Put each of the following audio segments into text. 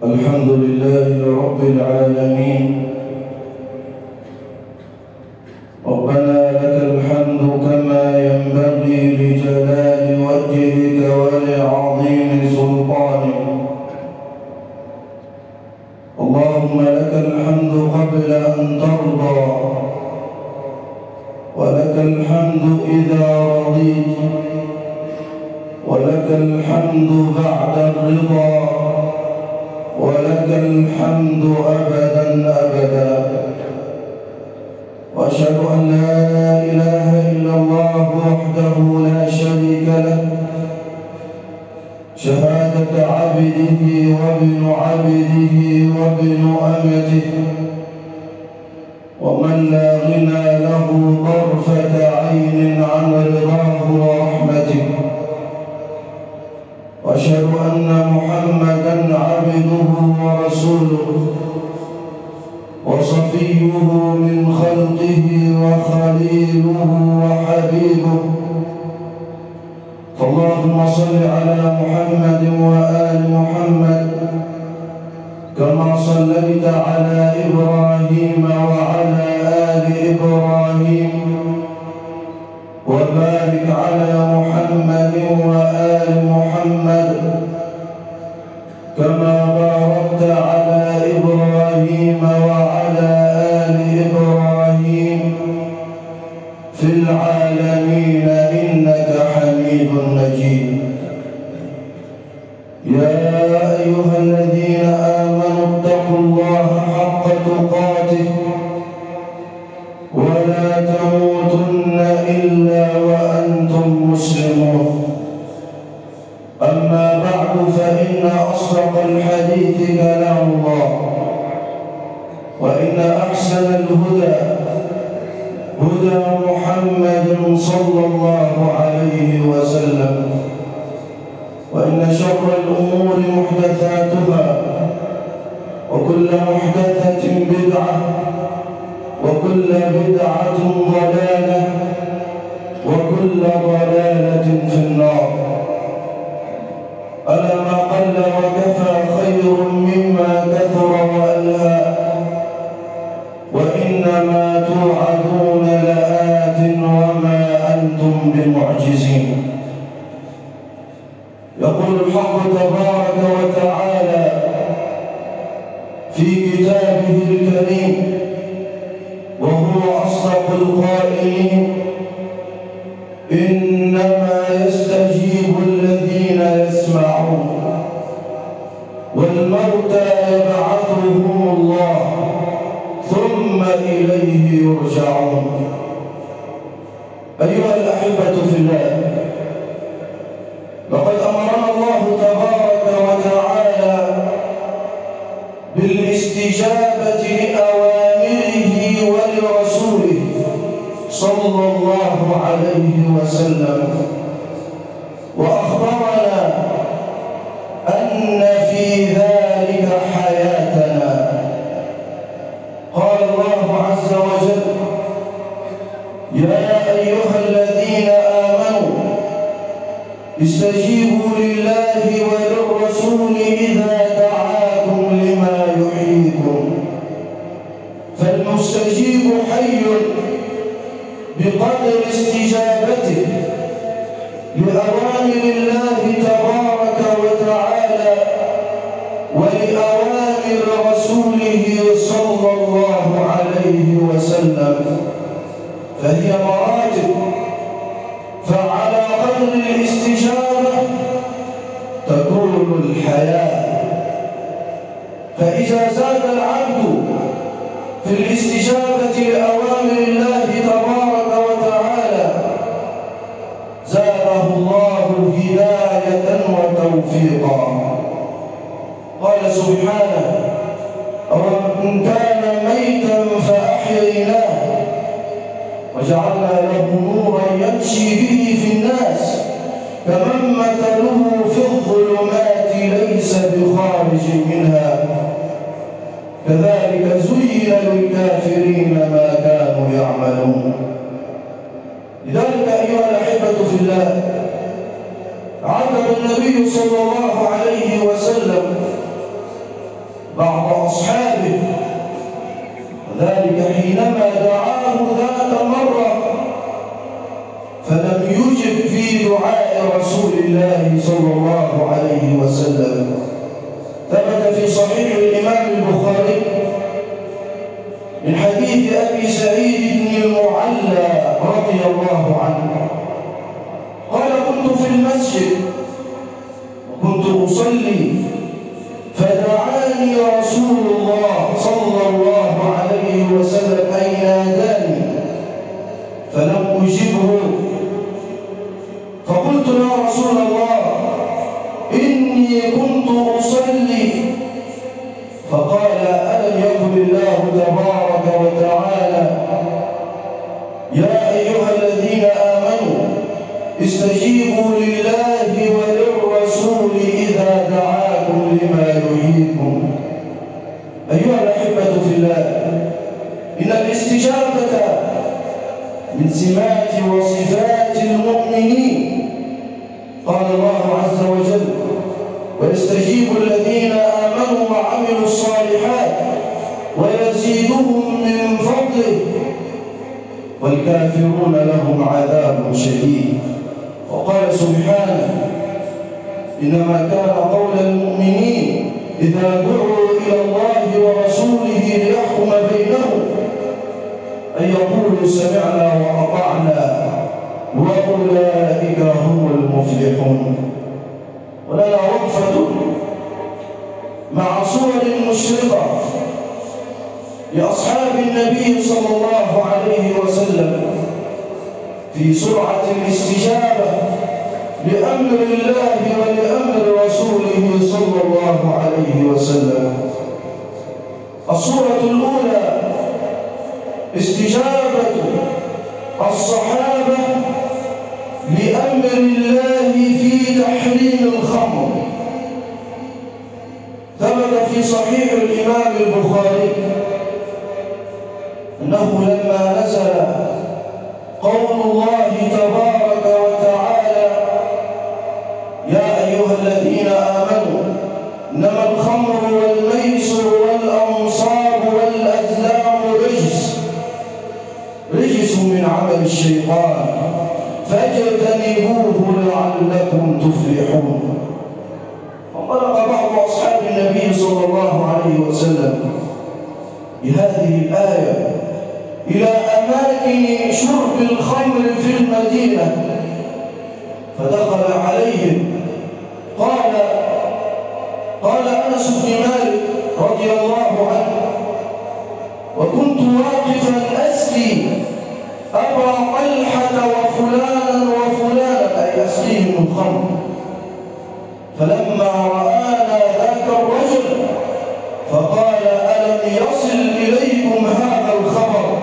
الحمد لله رب العالمين. ربنا لك الحمد كما ينبغي لجلال وجهك ولعظيم سلطانك. اللهم لك الحمد قبل أن ترضى، ولك الحمد إذا رضيت، ولك الحمد بعد الرضا، ولك الحمد أبدا أبدا. وأشهد أن لا إله إلا الله وحده لا شريك له، شهادة عبده وابن عبده وابن أمته، ومن لا غنى له طرفة عين عن رضاه ورحمته. وأشهد أن محمدًا عبده ورسوله وصفيه من خلقه وخليله وحبيبه. فاللهم صل على محمد وآل محمد كما صليت على إبراهيم وعلى آل إبراهيم، وبارك على محمد وآل محمد كما باركت على إبراهيم وعلى آل إبراهيم في العالمين إنك حميد مجيد. يا أيها الذين آمنوا اتقوا الله حق تقاته ولا تموتن إلا وأنتم مسلمون. أما بعد، فإن أصدق الحديث كلام الله، وإن أحسن الهدى هدى محمد صلى الله عليه وسلم، وإن شر الأمور محدثاتها، وكل محدثة بدعة، وكل بدعة ضلالة، وكل ضلالة في النار. ألا ما قل وكفى خير مما كثر وألهى، وإنما توعدون لآت وما أنتم بمعجزين. يقول الحق تبارك وتعالى في كتابه الكريم وهو أصدق القائلين: إنما يستجيب الذين يسمعون، والموتى يبعثهم الله ثم إليه يرجعون. أيها الأحبة في الله، لقد أمرنا الله تبارك وتعالى بالاستجابة لأوامره ولرسوله صلى الله عليه وسلم، وأخبرنا أن في ذلك حياتنا. قال الله عز وجل: يا أيها الذين آمنوا استجيبوا لله وللرسول إذا دعاكم لما يحييكم. فالمستجيب حي بقدر استجابته لأوامر الله تبارك وتعالى ولأوامر رسوله صلى الله عليه وسلم، فهي مراتب. فعلى قدر الاستجابة تكون الحياة. فإذا زاد العبد في الاستجابة لأوامر الله تبارك وتعالى زاده الله هداية وتوفيقا. قال سبحانه: أَوَمَنْ كَانَ مَيْتًا فَأَحْيَيْنَاهُ وَجَعَلْنَا لَهُ نُورًا يَمْشِي بِهِ فِي النَّاسِ كَمَنْ مَثَلُهُ فِي الظُّلُمَاتِ لَيْسَ بِخَارِجٍ مِنْهَا كَذَلِكَ زُيِّنَ لِلْكَافِرِينَ مَا كَانُوا يَعْمَلُونَ. لذلك أيها الأحبة في الله، عاتب النبي صلى الله عليه وسلم بعض أصحابه، وذلك حينما دعاه ذات مرة فلم يجب في دعاء رسول الله صلى الله عليه وسلم. ثبت في صحيح الإمام البخاري من حديث أبي سعيد بن المعلى رضي الله عنه قال: كنت في المسجد وكنت أصلي فدعاني رسول الله صلى الله عليه وسلم أي ناداني فلم أجبه، فقلت: يا رسول الله إني كنت أصلي. فقال: ألم يقل الله تبارك وتعالى: يا أيها الذين آمنوا استجيبوا لله وللرسول إذا دعاكم لما يحييكم. أيها الأحبة في الله، إن الاستجابة من سمات وصفات المؤمنين. قال الله عز وجل: ويستجيب الذين آمنوا وعملوا الصالحات ويزيدهم من فضله والكافرون لهم عذاب شديد. وقال سبحانه: إنما كان قول المؤمنين إذا دعوا إلى الله ورسوله ليحكم بينهم أن يقولوا سمعنا وأطعنا وأولئك هم المفلحون. ولنا وقفة مع صور مشرقة لأصحاب النبي صلى الله عليه وسلم في سرعة الاستجابة لأمر الله ولأمر رسوله صلى الله عليه وسلم. الصورة الأولى استجابة الصحابة لأمر الله في تحريم الخمر. ثبت في صحيح الإمام البخاري أنه لما نزل قول الله تبارك وتعالى: يا أيها الذين آمنوا إنما الخمر والميسر والأنصاب والأزلام رجس من عمل الشيطان فاجتنبوه لعلكم تفلحون. وانطلق بعض أصحاب النبي صلى الله عليه وسلم بهذه الآية إلى أماكن شرب الخمر في المدينة، فدخل عليهم. قال أنس بن مالك رضي الله عنه: وكنت واقفا أسقي أبا طلحة وفلانا وفلانا، أي أسقيهم الخمر، فلما رآنا ذاك الرجل فقال: ألم يصل إليكم هذا الخبر؟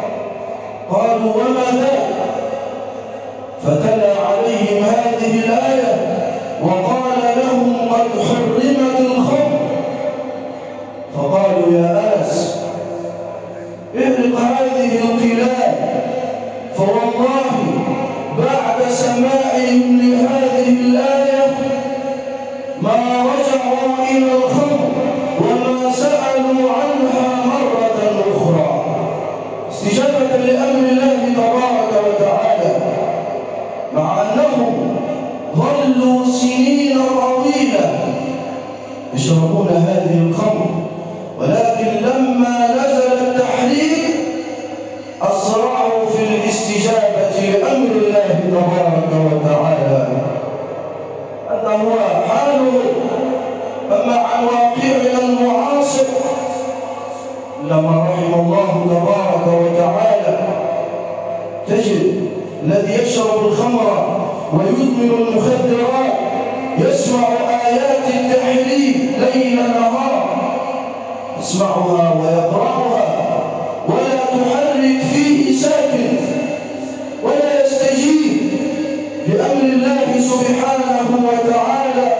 قالوا: وما ذاك؟ فتلا عليهم هذه الآية وقال لهم: قد حرمت الخمر. فقالوا: يا أنس اهرق هذه القلال، فوالله بعد سماعهم لهذه الآية ما رجعوا إلى الخمر وما سألوا عنها مرة أخرى، استجابة لأمر الله تبارك وتعالى، مع أنهم ظلوا سنين طويلة يشربون هذه الخمر، ولكن لما نزل التحريم أسرعوا في الاستجابة لأمر الله تبارك وتعالى. هذا هو حاله. أما عن واقعنا المعاصر لما رحم الله تبارك وتعالى تجد الذي يشرب الخمر ويدمن المخدرات يسمع آيات التحريم ليل نهار، يسمعها ويقرأها ولا تحرك فيه ساكن ولا يستجيب لأمر الله سبحانه وتعالى.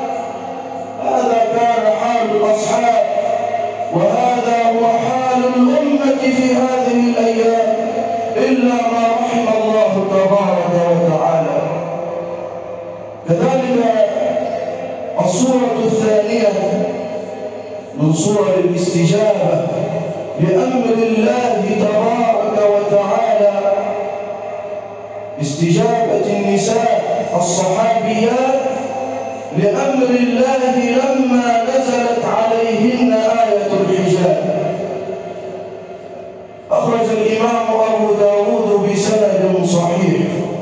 هذا كان حال الأصحاب، وهذا هو حال الأمة في هذه الأيام، إلا ما رحم الله تبارك وتعالى. كذلك الصورة الثانية من من صور الاستجابة لأمر الله تبارك وتعالى استجابة النساء الصحابيات لأمر الله لما نزلت عليهن آية الحجاب. أخرج الإمام أبو داود بسند صحيح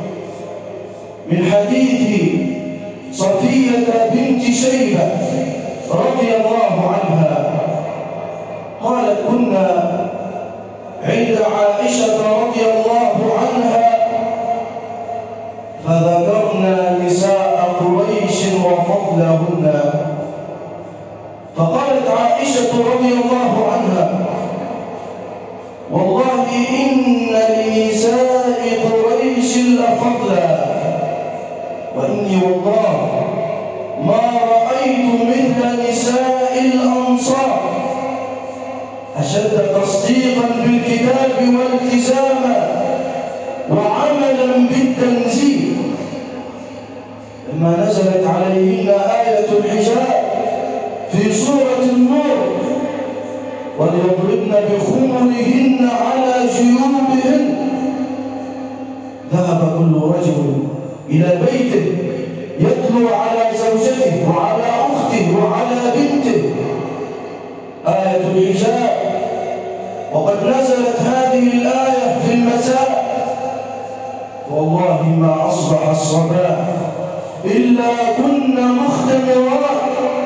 من حديث صفية بنت شيبة رضي الله عنها قالت: كنا عند عائشة رضي الله عنها فذكرنا نساء قريش وفضلهن، فقالت عائشة رضي الله عنها: والله إن لنساء قريش لفضلا، وإني والله ما رأيت مثل نساء الأنصار أشد تصديقا بالكتاب والتزاما وعملا بالتنزيل. لما نزلت عليهن آية الحجاب في سورة النور: وليضربن بخمرهن على جيوبهن، ذهب كل رجل إلى بيته يتلو على زوجته وعلى أخته وعلى بنته آية الحجاب. وقد نزلت هذه الآية في المساء، والله ما أصبح الصباح إلا كنا مختمرات،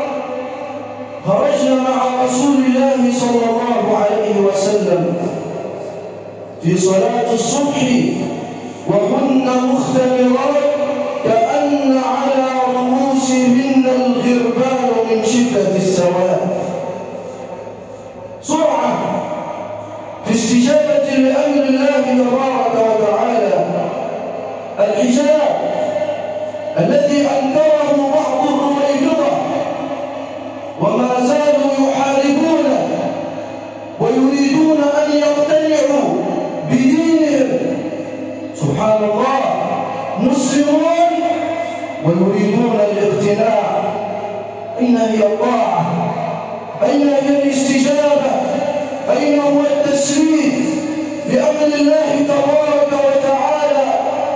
خرجنا مع رسول الله صلى الله عليه وسلم في صلاة الصبح وكن مختمرات كأن على رؤوسهن الغربال من شدة السواد. سرعة في استجابة لأمر الله تبارك وتعالى. الحجاب الذي أنكره بعض الرويبضة وما زالوا يحاربون ويريدون أن يقتنعوا بدينهم، سبحان الله، مسلمون ويريدون الاقتناع. أين هي الطاعة؟ أين هي الاستجابة؟ أين هو التسليم لأمر الله تبارك وتعالى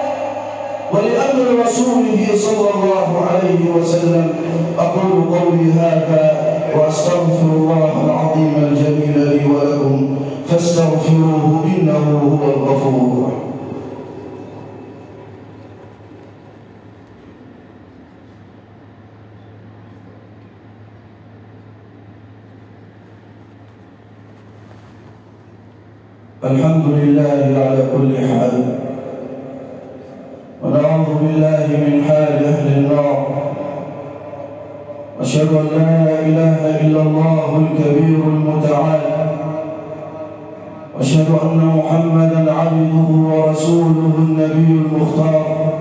ولأمر رسوله صلى الله عليه وسلم؟ أقول قولي هذا وأستغفر الله العظيم الجليل لي ولكم فاستغفروه إنه هو الغفور. الحمد لله على كل حال، ونعوذ بالله من حال أهل النار. أشهد أن لا إله إلا الله الكبير المتعال، وأشهد أن محمدًا عبده ورسوله النبي المختار.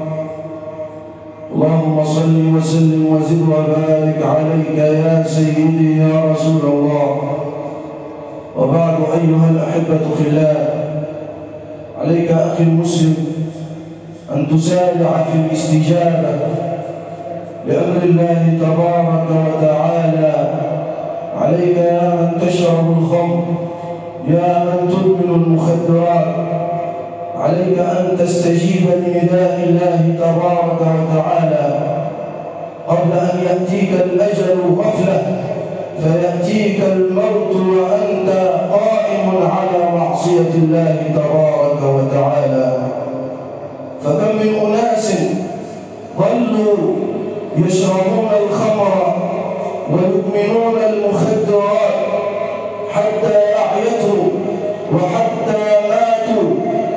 اللهم صل وسلم وزد وبارك عليك يا سيدي يا رسول الله. وبعد، أيها الأحبة في الله، عليك أخي المسلم أن تسارع في الاستجابة لأمر الله تبارك وتعالى. عليك يا من تشرب الخمر، يا من تدمن المخدرات، عليك أن تستجيب لنداء الله تبارك وتعالى قبل أن يأتيك الأجل غفلة فيأتيك الموت وأنت قائم على معصية الله تبارك وتعالى. فكم من أناس ظلوا يشربون الخمر ويدمنون المخدرات حتى أعيتوا وحتى ماتوا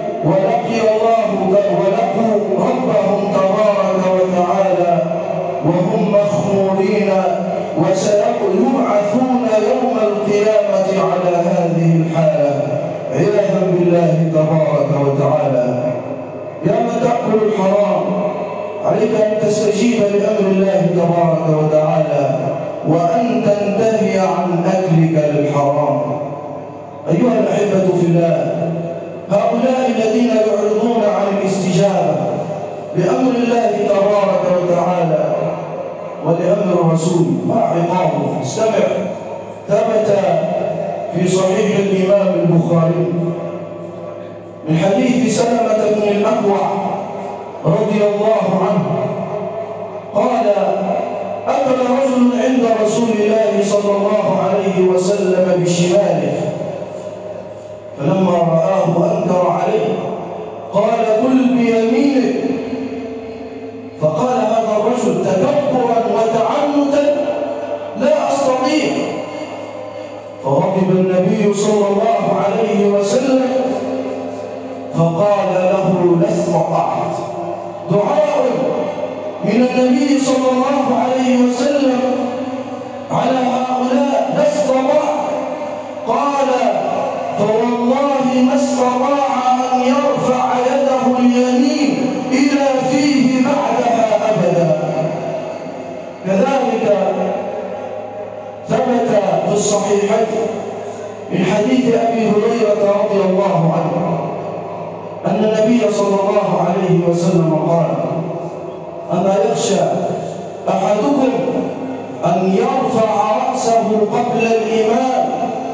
ولقوا ربهم تبارك وتعالى وهم مخمورين، وسيبعثون يوم القيامة على هذه الحالة عياذا بالله تبارك وتعالى. يا من تأكل الحرام، عليك أن تستجيب لأمر الله تبارك وتعالى وأن تنتهي عن أكلك للحرام. أيها الأحبة في الله، هؤلاء الذين يعرضون عن الاستجابة لأمر الله تبارك وتعالى ولأمر الرسول ما عقابه؟ استمع، ثبت في صحيح الإمام البخاري من حديث سلمة بن الأكوع رضي الله عنه قال: أكل رجل عند رسول الله صلى الله عليه وسلم بشماله، فلما رآه أنكر عليه قال: كل بيمينك. فقال هذا الرجل تكبرا وتعنتا: لا أستطيع. فغضب النبي صلى الله عليه وسلم فقال له: لا استطعت. دعاء من النبي صلى الله عليه وسلم على هؤلاء: لا استطاع. قال: فوالله ما استطاع أن يرفع يده اليمين إلى فيه بعدها أبدا. كذلك ثبت في الصحيحين من حديث أبي هريرة رضي الله عنه أن النبي صلى الله عليه وسلم قال: أما يخشى أحدكم أن يرفع رأسه قبل الإمام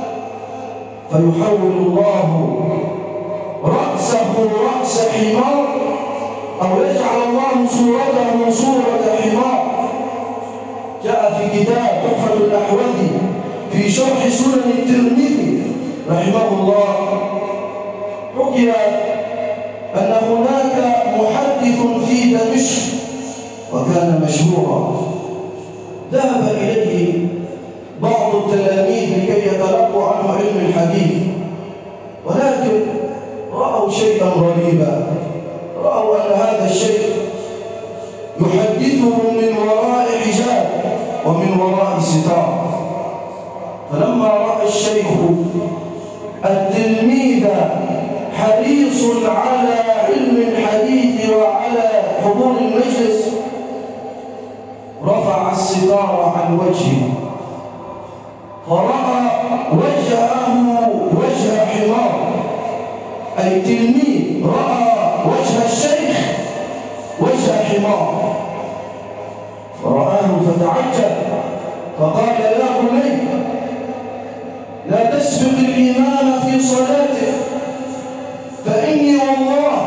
فيحول الله رأسه رأس حمار، أو يجعل الله صورته صورة حمار. جاء في كتاب تحفة الأحوذي في شرح سنن الترمذي رحمه الله، حكي أن هناك محدث في دمشق وكان مشهورا، ذهب إليه بعض التلاميذ لكي يتلقوا عنه علم الحديث، ولكن رأوا شيئا غريبا. رأوا أن هذا الشيخ يحدثهم من وراء حجاب ومن وراء ستار. فلما رأى الشيخ التلميذ حريص على علم الحديث وعلى حضور المجلس، رفع الستار عن وجهه فرأى وجهه وجه حمار، أي تلميذ رأى وجه الشيخ وجه حمار، فرآه فتعجب فقال: يا بني، لا تسبق الإمام في صلاته، فإني والله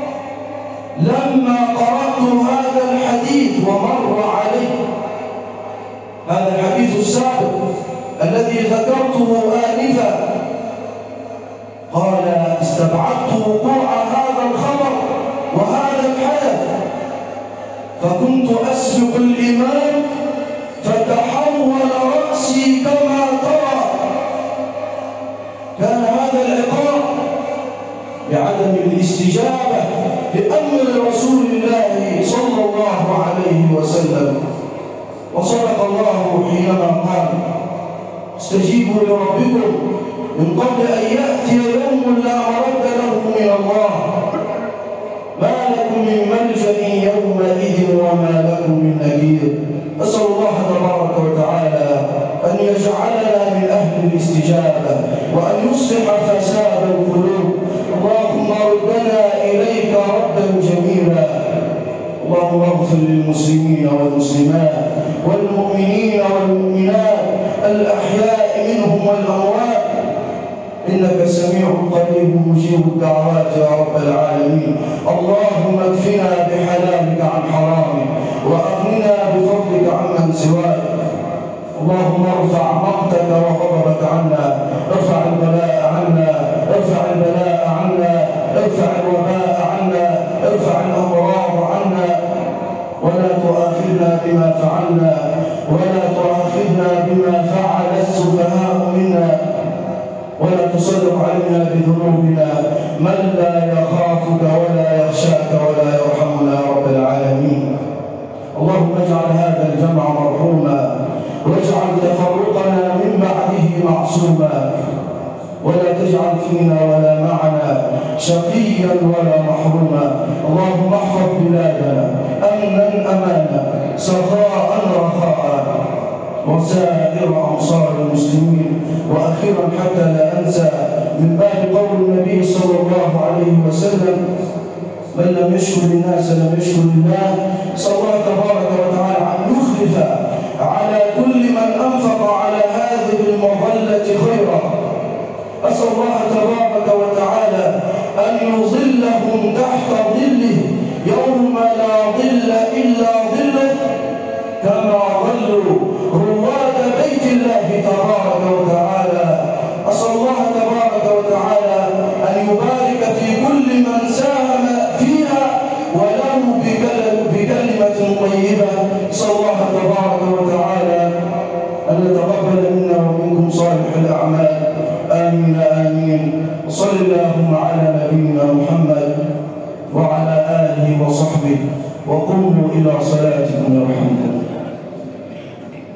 لما قرأت هذا الحديث ومر علي هذا الحديث السابق الذي ذكرته آنفا، قال: استبعدت وقوع هذا الخبر وهذا الحدث، فكنت أسبق الإمام فتحول رأسي كما ترى. كان هذا العقاب بعدم الاستجابة لأمر رسول الله صلى الله عليه وسلم. وصدق الله حينما قال: استجيبوا لربكم من قبل أن يأتي يوم لا مرد له من الله، ما لكم من ملجأ يومئذ وما لكم من نكير. أسأل الله تبارك وتعالى أن يجعلنا من أهل الاستجابة وأن يصلح فساد القلوب. اللهم ردنا إليك ردا جميلا. اللهم اغفر للمسلمين والمسلمات والمؤمنين والمؤمنات الأحياء منهم والأموات، إنك سميع قريب مجيب الدعوات يا رب العالمين. اللهم اكفنا بحلالك عن حرامك وأغننا بفضلك عمن سواك. اللهم ارفع مقتك وغضبك عنا، ارفع البلاء عنا، ارفع البلاء عنا، ارفع الوباء عنا، ارفع الأمراض عنا، ولا تؤاخذنا بما فعلنا، ولا تؤاخذنا بما فعل السفهاء منا، ولا تسلط علينا بذنوبنا من لا يخافك ولا يخشاك ولا يرحمنا يا رب العالمين. اللهم اجعل هذا الجمع مرحوما، واجعل تفرقنا من بعده معصوما، ولا تجعل فينا ولا معنا شقيا ولا محروما. اللهم احفظ بلادنا امنا امانا، سخاء رخاء، وسائر أمصار المسلمين. وأخيرا حتى لا أنسى، من باب قول النبي صلى الله عليه وسلم: من لم يشكر الناس لم يشكر الله. صلى الله تبارك وتعالى أن يخلف على كل من أنفق على هذه المظاهر أسأل الله تبارك وتعالى أن يظلهم تحت ظله يوم لا ظل إلا ظله كما ظلوا رواد بيت الله تبارك وتعالى. أسأل الله تبارك وتعالى أن يبارك في كل من ساهم فيها ولو بكلمة طيبة. أسأل الله تبارك وتعالى أن يتقبل منا ومنكم صالح الأعمال. آمين آمين. وصل اللهم على نبينا محمد وعلى آله وصحبه وقوموا إلى صلاتكم يرحمكم.